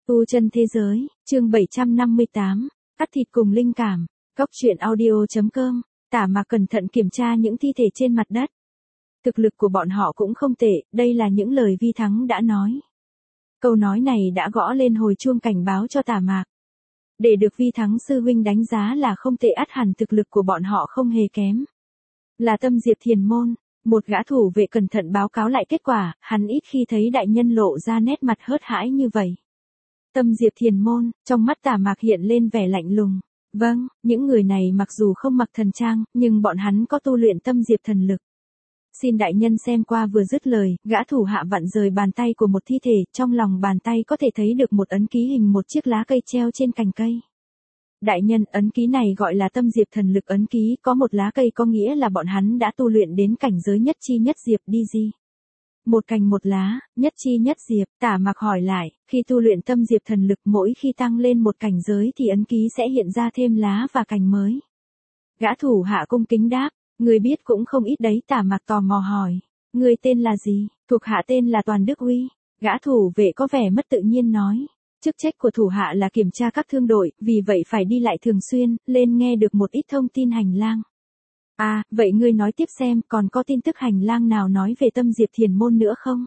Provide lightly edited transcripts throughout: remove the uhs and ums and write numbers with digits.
Tu chân thế giới, chương 758, cắt thịt cùng linh cảm, Cóc truyện audio.com, Tả Mạc cẩn thận kiểm tra những thi thể trên mặt đất. Thực lực của bọn họ cũng không tệ, đây là những lời Vi Thắng đã nói. Câu nói này đã gõ lên hồi chuông cảnh báo cho Tả Mạc. Để được Vi Thắng sư huynh đánh giá là không tệ, ắt hẳn thực lực của bọn họ không hề kém. Là Tâm Diệp Thiền Môn, một gã thủ vệ cẩn thận báo cáo lại kết quả, hắn ít khi thấy đại nhân lộ ra nét mặt hớt hãi như vậy. Tâm Diệp Thiền Môn, trong mắt Tả Mạc hiện lên vẻ lạnh lùng. Vâng, những người này mặc dù không mặc thần trang, nhưng bọn hắn có tu luyện tâm diệp thần lực. Xin đại nhân xem qua. Vừa dứt lời, gã thủ hạ vặn rời bàn tay của một thi thể, trong lòng bàn tay có thể thấy được một ấn ký hình một chiếc lá cây treo trên cành cây. Đại nhân, ấn ký này gọi là tâm diệp thần lực ấn ký, có một lá cây có nghĩa là bọn hắn đã tu luyện đến cảnh giới nhất chi nhất diệp đi gì. Một cành một lá, nhất chi nhất diệp. Tả Mạc hỏi lại, khi tu luyện tâm diệp thần lực mỗi khi tăng lên một cảnh giới thì ấn ký sẽ hiện ra thêm lá và cành mới. Gã thủ hạ cung kính đáp, người biết cũng không ít đấy. Tả Mạc tò mò hỏi, người tên là gì? Thuộc hạ tên là Toàn Đức Uy. Gã thủ vệ có vẻ mất tự nhiên nói, chức trách của thủ hạ là kiểm tra các thương đội, vì vậy phải đi lại thường xuyên, lên nghe được một ít thông tin hành lang. À, vậy ngươi nói tiếp xem, còn có tin tức hành lang nào nói về Tâm Diệp Thiền Môn nữa không?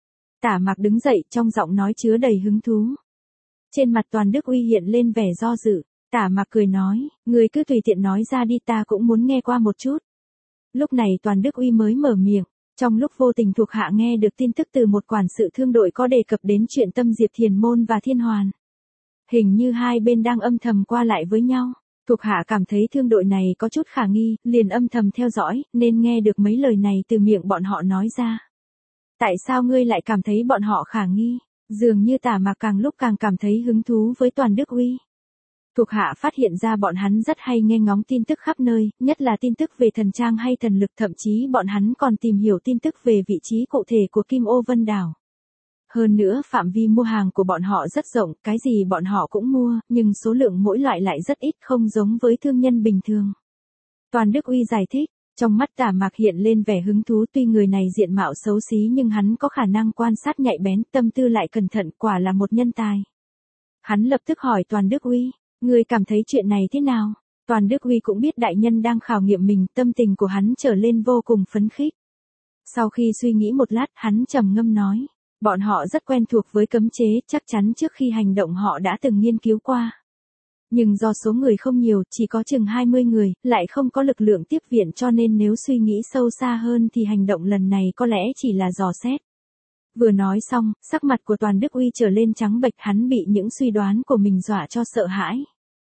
Tả Mạc đứng dậy, trong giọng nói chứa đầy hứng thú. Trên mặt Toàn Đức Uy hiện lên vẻ do dự. Tả Mạc cười nói, ngươi cứ tùy tiện nói ra đi, ta cũng muốn nghe qua một chút. Lúc này Toàn Đức Uy mới mở miệng. Trong lúc vô tình thuộc hạ nghe được tin tức từ một quản sự thương đội có đề cập đến chuyện Tâm Diệp Thiền Môn và Thiên Hoàn. Hình như hai bên đang âm thầm qua lại với nhau. Thuộc hạ cảm thấy thương đội này có chút khả nghi, liền âm thầm theo dõi, nên nghe được mấy lời này từ miệng bọn họ nói ra. Tại sao ngươi lại cảm thấy bọn họ khả nghi? Dường như Tả Mạc càng lúc càng cảm thấy hứng thú với Toàn Đức Uy. Thuộc hạ phát hiện ra bọn hắn rất hay nghe ngóng tin tức khắp nơi, nhất là tin tức về thần trang hay thần lực, thậm chí bọn hắn còn tìm hiểu tin tức về vị trí cụ thể của Kim Ô Vân Đảo. Hơn nữa phạm vi mua hàng của bọn họ rất rộng, cái gì bọn họ cũng mua, nhưng số lượng mỗi loại lại rất ít, không giống với thương nhân bình thường. Toàn Đức Uy giải thích, trong mắt Tả Mạc hiện lên vẻ hứng thú, tuy người này diện mạo xấu xí nhưng hắn có khả năng quan sát nhạy bén, tâm tư lại cẩn thận, quả là một nhân tài. Hắn lập tức hỏi Toàn Đức Uy, ngươi cảm thấy chuyện này thế nào? Toàn Đức Uy cũng biết đại nhân đang khảo nghiệm mình, tâm tình của hắn trở lên vô cùng phấn khích. Sau khi suy nghĩ một lát, hắn trầm ngâm nói, bọn họ rất quen thuộc với cấm chế, chắc chắn trước khi hành động họ đã từng nghiên cứu qua. Nhưng do số người không nhiều, chỉ có chừng 20 người, lại không có lực lượng tiếp viện, cho nên nếu suy nghĩ sâu xa hơn thì hành động lần này có lẽ chỉ là dò xét. Vừa nói xong, sắc mặt của Toàn Đức Uy trở lên trắng bệch, hắn bị những suy đoán của mình dọa cho sợ hãi.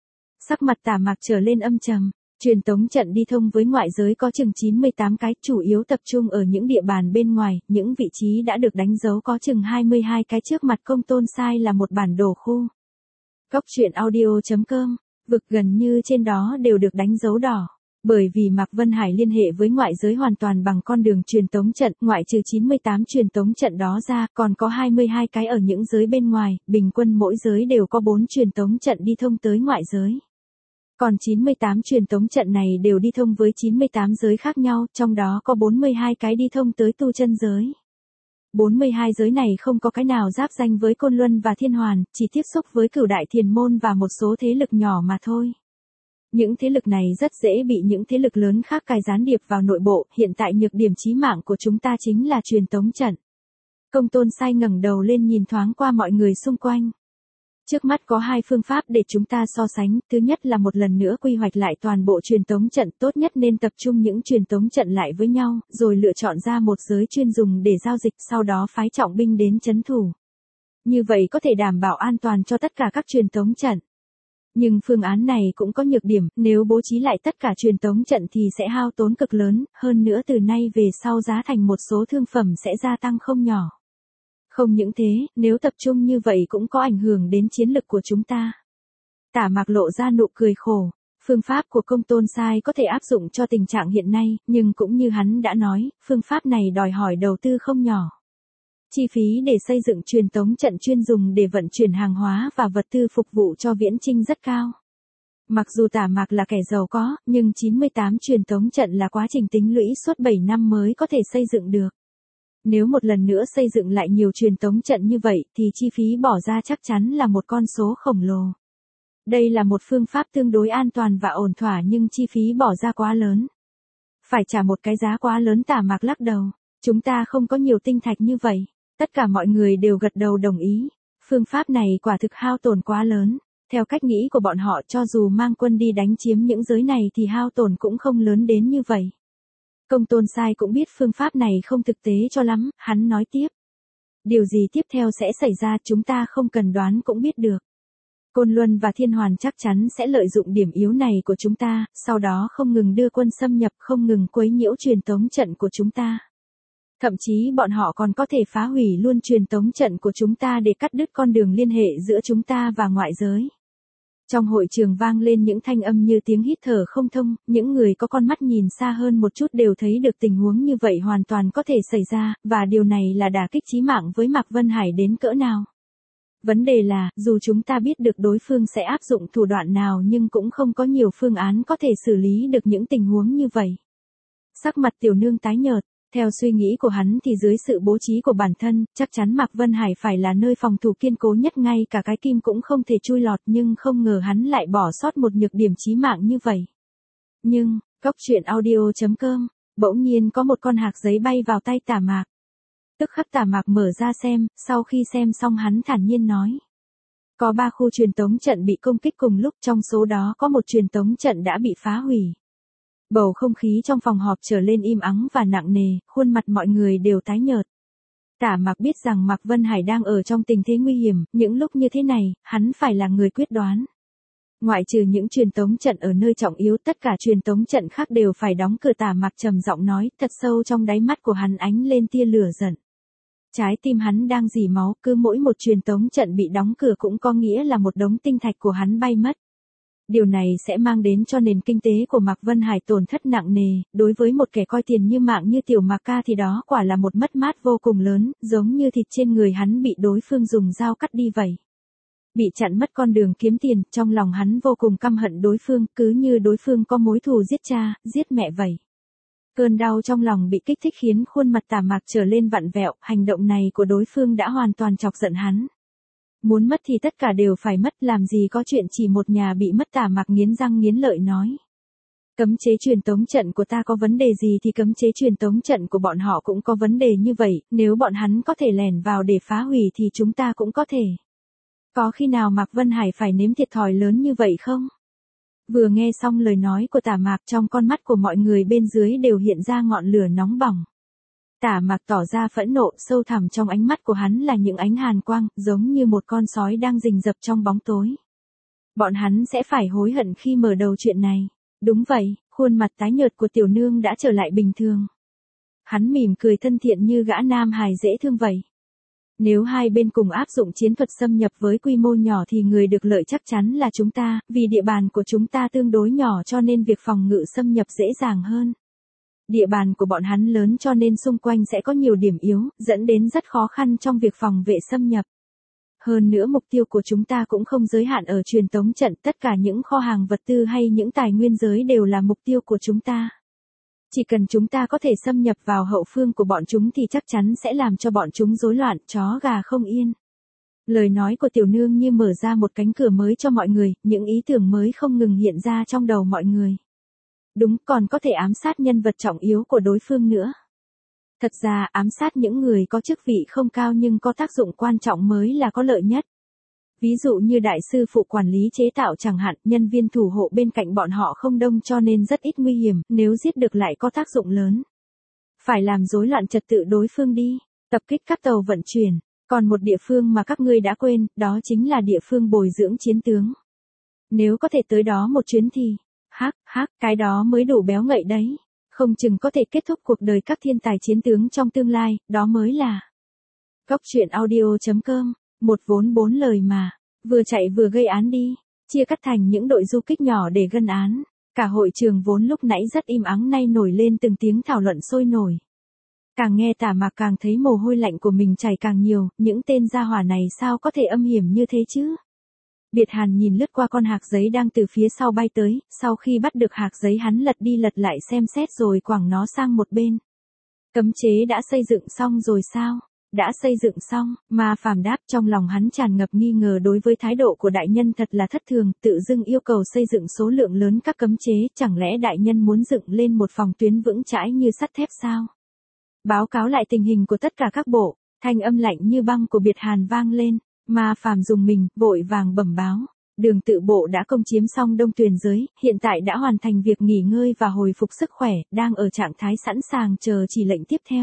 Sắc mặt Tả Mạc trở lên âm trầm. Truyền tống trận đi thông với ngoại giới có chừng 98 cái, chủ yếu tập trung ở những địa bàn bên ngoài, những vị trí đã được đánh dấu có chừng 22 cái, trước mặt Công Tôn Sai là một bản đồ khu. Cóc truyện audio.com, vực gần như trên đó đều được đánh dấu đỏ. Bởi vì Mạc Vân Hải liên hệ với ngoại giới hoàn toàn bằng con đường truyền tống trận, ngoại trừ 98 truyền tống trận đó ra, còn có 22 cái ở những giới bên ngoài, bình quân mỗi giới đều có 4 truyền tống trận đi thông tới ngoại giới. Còn 98 truyền tống trận này đều đi thông với 98 giới khác nhau, trong đó có 42 cái đi thông tới tu chân giới. 42 giới này không có cái nào giáp danh với Côn Luân và Thiên Hoàn, chỉ tiếp xúc với Cửu Đại Thiền Môn và một số thế lực nhỏ mà thôi. Những thế lực này rất dễ bị những thế lực lớn khác cài gián điệp vào nội bộ, hiện tại nhược điểm chí mạng của chúng ta chính là truyền tống trận. Công Tôn Sai ngẩng đầu lên nhìn thoáng qua mọi người xung quanh. Trước mắt có hai phương pháp để chúng ta so sánh, thứ nhất là một lần nữa quy hoạch lại toàn bộ truyền tống trận, tốt nhất nên tập trung những truyền tống trận lại với nhau, rồi lựa chọn ra một giới chuyên dùng để giao dịch, sau đó phái trọng binh đến trấn thủ. Như vậy có thể đảm bảo an toàn cho tất cả các truyền tống trận. Nhưng phương án này cũng có nhược điểm, nếu bố trí lại tất cả truyền tống trận thì sẽ hao tốn cực lớn, hơn nữa từ nay về sau giá thành một số thương phẩm sẽ gia tăng không nhỏ. Không những thế, nếu tập trung như vậy cũng có ảnh hưởng đến chiến lực của chúng ta. Tả Mạc lộ ra nụ cười khổ. Phương pháp của Công Tôn Sai có thể áp dụng cho tình trạng hiện nay, nhưng cũng như hắn đã nói, phương pháp này đòi hỏi đầu tư không nhỏ. Chi phí để xây dựng truyền tống trận chuyên dùng để vận chuyển hàng hóa và vật tư phục vụ cho viễn chinh rất cao. Mặc dù Tả Mạc là kẻ giàu có, nhưng 98 truyền tống trận là quá trình tính lũy suốt 7 năm mới có thể xây dựng được. Nếu một lần nữa xây dựng lại nhiều truyền tống trận như vậy thì chi phí bỏ ra chắc chắn là một con số khổng lồ. Đây là một phương pháp tương đối an toàn và ổn thỏa nhưng chi phí bỏ ra quá lớn. Phải trả một cái giá quá lớn, Tả Mạc lắc đầu. Chúng ta không có nhiều tinh thạch như vậy. Tất cả mọi người đều gật đầu đồng ý. Phương pháp này quả thực hao tổn quá lớn. Theo cách nghĩ của bọn họ, cho dù mang quân đi đánh chiếm những giới này thì hao tổn cũng không lớn đến như vậy. Công Tôn Sai cũng biết phương pháp này không thực tế cho lắm, hắn nói tiếp. Điều gì tiếp theo sẽ xảy ra chúng ta không cần đoán cũng biết được. Côn Luân và Thiên Hoàn chắc chắn sẽ lợi dụng điểm yếu này của chúng ta, sau đó không ngừng đưa quân xâm nhập, không ngừng quấy nhiễu truyền tống trận của chúng ta. Thậm chí bọn họ còn có thể phá hủy luôn truyền tống trận của chúng ta để cắt đứt con đường liên hệ giữa chúng ta và ngoại giới. Trong hội trường vang lên những thanh âm như tiếng hít thở không thông, những người có con mắt nhìn xa hơn một chút đều thấy được tình huống như vậy hoàn toàn có thể xảy ra, và điều này là đả kích chí mạng với Mạc Vân Hải đến cỡ nào. Vấn đề là, dù chúng ta biết được đối phương sẽ áp dụng thủ đoạn nào nhưng cũng không có nhiều phương án có thể xử lý được những tình huống như vậy. Sắc mặt Tiểu Nương tái nhợt, theo suy nghĩ của hắn thì dưới sự bố trí của bản thân, chắc chắn Mạc Vân Hải phải là nơi phòng thủ kiên cố nhất, ngay cả cái kim cũng không thể chui lọt, nhưng không ngờ hắn lại bỏ sót một nhược điểm chí mạng như vậy. Nhưng, Cốc.audio.com, bỗng nhiên có một con hạc giấy bay vào tay Tả Mạc. Tức khắc Tả Mạc mở ra xem, sau khi xem xong hắn thản nhiên nói. Có 3 khu truyền tống trận bị công kích cùng lúc, trong số đó có một truyền tống trận đã bị phá hủy. Bầu không khí trong phòng họp trở lên im ắng và nặng nề, khuôn mặt mọi người đều tái nhợt. Tả Mạc biết rằng Mạc Vân Hải đang ở trong tình thế nguy hiểm, những lúc như thế này, hắn phải là người quyết đoán. Ngoại trừ những truyền tống trận ở nơi trọng yếu, tất cả truyền tống trận khác đều phải đóng cửa. Tả Mạc trầm giọng nói, thật sâu trong đáy mắt của hắn ánh lên tia lửa giận. Trái tim hắn đang rỉ máu, cứ mỗi một truyền tống trận bị đóng cửa cũng có nghĩa là một đống tinh thạch của hắn bay mất. Điều này sẽ mang đến cho nền kinh tế của Mạc Vân Hải tổn thất nặng nề, đối với một kẻ coi tiền như mạng như Tiểu Mạc ca thì đó quả là một mất mát vô cùng lớn, giống như thịt trên người hắn bị đối phương dùng dao cắt đi vậy. Bị chặn mất con đường kiếm tiền, trong lòng hắn vô cùng căm hận đối phương, cứ như đối phương có mối thù giết cha, giết mẹ vậy. Cơn đau trong lòng bị kích thích khiến khuôn mặt Tả Mạc trở lên vặn vẹo, hành động này của đối phương đã hoàn toàn chọc giận hắn. Muốn mất thì tất cả đều phải mất, làm gì có chuyện chỉ một nhà bị mất. Tả Mạc nghiến răng nghiến lợi nói. Cấm chế truyền tống trận của ta có vấn đề gì thì cấm chế truyền tống trận của bọn họ cũng có vấn đề như vậy, nếu bọn hắn có thể lẻn vào để phá hủy thì chúng ta cũng có thể. Có khi nào Mạc Vân Hải phải nếm thiệt thòi lớn như vậy không? Vừa nghe xong lời nói của Tả Mạc, trong con mắt của mọi người bên dưới đều hiện ra ngọn lửa nóng bỏng. Tả Mạc tỏ ra phẫn nộ, sâu thẳm trong ánh mắt của hắn là những ánh hàn quang, giống như một con sói đang rình rập trong bóng tối. Bọn hắn sẽ phải hối hận khi mở đầu chuyện này. Đúng vậy, khuôn mặt tái nhợt của Tiểu Nương đã trở lại bình thường. Hắn mỉm cười thân thiện như gã nam hài dễ thương vậy. Nếu hai bên cùng áp dụng chiến thuật xâm nhập với quy mô nhỏ thì người được lợi chắc chắn là chúng ta, vì địa bàn của chúng ta tương đối nhỏ cho nên việc phòng ngự xâm nhập dễ dàng hơn. Địa bàn của bọn hắn lớn cho nên xung quanh sẽ có nhiều điểm yếu, dẫn đến rất khó khăn trong việc phòng vệ xâm nhập. Hơn nữa mục tiêu của chúng ta cũng không giới hạn ở truyền tống trận, tất cả những kho hàng vật tư hay những tài nguyên giới đều là mục tiêu của chúng ta. Chỉ cần chúng ta có thể xâm nhập vào hậu phương của bọn chúng thì chắc chắn sẽ làm cho bọn chúng rối loạn, chó gà không yên. Lời nói của Tiểu Nương như mở ra một cánh cửa mới cho mọi người, những ý tưởng mới không ngừng hiện ra trong đầu mọi người. Đúng, còn có thể ám sát nhân vật trọng yếu của đối phương nữa. Thật ra, ám sát những người có chức vị không cao nhưng có tác dụng quan trọng mới là có lợi nhất. Ví dụ như đại sư phụ quản lý chế tạo chẳng hạn, nhân viên thủ hộ bên cạnh bọn họ không đông cho nên rất ít nguy hiểm, nếu giết được lại có tác dụng lớn. Phải làm rối loạn trật tự đối phương đi, tập kích các tàu vận chuyển. Còn một địa phương mà các ngươi đã quên, đó chính là địa phương bồi dưỡng chiến tướng. Nếu có thể tới đó một chuyến thì, cái đó mới đủ béo ngậy đấy. Không chừng có thể kết thúc cuộc đời các thiên tài chiến tướng trong tương lai, đó mới là. Cốc.audio.com, một vốn 4 lời mà, vừa chạy vừa gây án đi, chia cắt thành những đội du kích nhỏ để gân án. Cả hội trường vốn lúc nãy rất im ắng nay nổi lên từng tiếng thảo luận sôi nổi. Càng nghe Tả Mạc càng thấy mồ hôi lạnh của mình chảy càng nhiều, những tên gia hỏa này sao có thể âm hiểm như thế chứ? Biệt Hàn nhìn lướt qua con hạc giấy đang từ phía sau bay tới, sau khi bắt được hạc giấy hắn lật đi lật lại xem xét rồi quẳng nó sang một bên. Cấm chế đã xây dựng xong rồi sao? Đã xây dựng xong, Ma Phàm đáp, trong lòng hắn tràn ngập nghi ngờ đối với thái độ của đại nhân thật là thất thường, tự dưng yêu cầu xây dựng số lượng lớn các cấm chế, chẳng lẽ đại nhân muốn dựng lên một phòng tuyến vững chãi như sắt thép sao? Báo cáo lại tình hình của tất cả các bộ, thanh âm lạnh như băng của Biệt Hàn vang lên, Ma Phàm dùng mình, vội vàng bẩm báo. Đường tự bộ đã công chiếm xong Đông Tuyền giới, hiện tại đã hoàn thành việc nghỉ ngơi và hồi phục sức khỏe, đang ở trạng thái sẵn sàng chờ chỉ lệnh tiếp theo.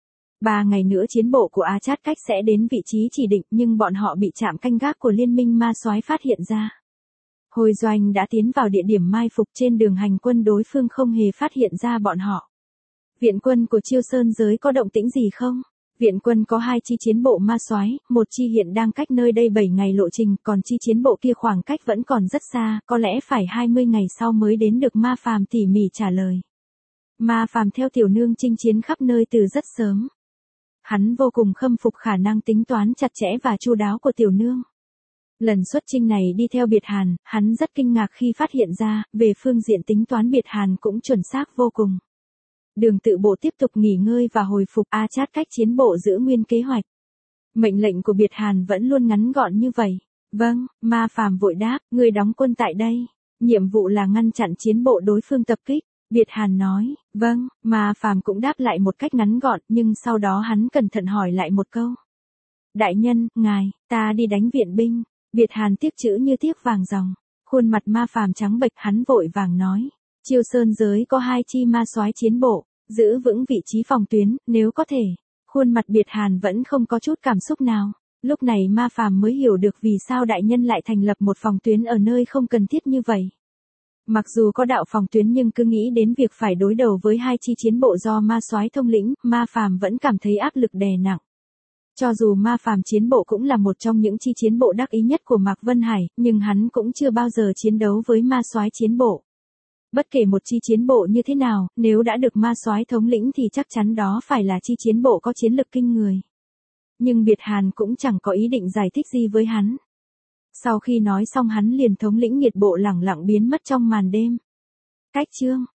3 ngày nữa chiến bộ của A Chát Cách sẽ đến vị trí chỉ định, nhưng bọn họ bị trạm canh gác của Liên minh Ma Soái phát hiện ra. Hồi Doanh đã tiến vào địa điểm mai phục, trên đường hành quân đối phương không hề phát hiện ra bọn họ. Viện quân của Chiêu Sơn giới có động tĩnh gì không? Viện quân có 2 chi chiến bộ Ma Soái, một chi hiện đang cách nơi đây 7 ngày lộ trình, còn chi chiến bộ kia khoảng cách vẫn còn rất xa, có lẽ phải 20 ngày sau mới đến được. Ma Phàm tỉ mỉ trả lời. Ma Phàm theo tiểu nương chinh chiến khắp nơi từ rất sớm. Hắn vô cùng khâm phục khả năng tính toán chặt chẽ và chu đáo của tiểu nương. Lần xuất chinh này đi theo Biệt Hàn, hắn rất kinh ngạc khi phát hiện ra, về phương diện tính toán Biệt Hàn cũng chuẩn xác vô cùng. Đường tự bộ tiếp tục nghỉ ngơi và hồi phục, A Chát Cách chiến bộ giữ nguyên kế hoạch. Mệnh lệnh của Biệt Hàn vẫn luôn ngắn gọn như vậy. Vâng, Ma Phàm vội đáp, người đóng quân tại đây. Nhiệm vụ là ngăn chặn chiến bộ đối phương tập kích. Biệt Hàn nói, vâng, Ma Phàm cũng đáp lại một cách ngắn gọn, nhưng sau đó hắn cẩn thận hỏi lại một câu. Đại nhân, ngài, ta đi đánh viện binh. Biệt Hàn tiếc chữ như tiếc vàng ròng. Khuôn mặt Ma Phàm trắng bệch, hắn vội vàng nói. Chiêu Sơn giới có 2 chi ma soái chiến bộ, giữ vững vị trí phòng tuyến, nếu có thể. Khuôn mặt Biệt Hàn vẫn không có chút cảm xúc nào. Lúc này Ma Phàm mới hiểu được vì sao đại nhân lại thành lập một phòng tuyến ở nơi không cần thiết như vậy. Mặc dù có đạo phòng tuyến nhưng cứ nghĩ đến việc phải đối đầu với 2 chi chiến bộ do Ma Soái thống lĩnh, Ma Phàm vẫn cảm thấy áp lực đè nặng. Cho dù Ma Phàm chiến bộ cũng là một trong những chi chiến bộ đắc ý nhất của Mạc Vân Hải, nhưng hắn cũng chưa bao giờ chiến đấu với Ma Soái chiến bộ. Bất kể một chi chiến bộ như thế nào, nếu đã được Ma Soái thống lĩnh thì chắc chắn đó phải là chi chiến bộ có chiến lực kinh người. Nhưng Biệt Hàn cũng chẳng có ý định giải thích gì với hắn. Sau khi nói xong hắn liền thống lĩnh Nghiệt bộ lẳng lặng biến mất trong màn đêm. Cách chương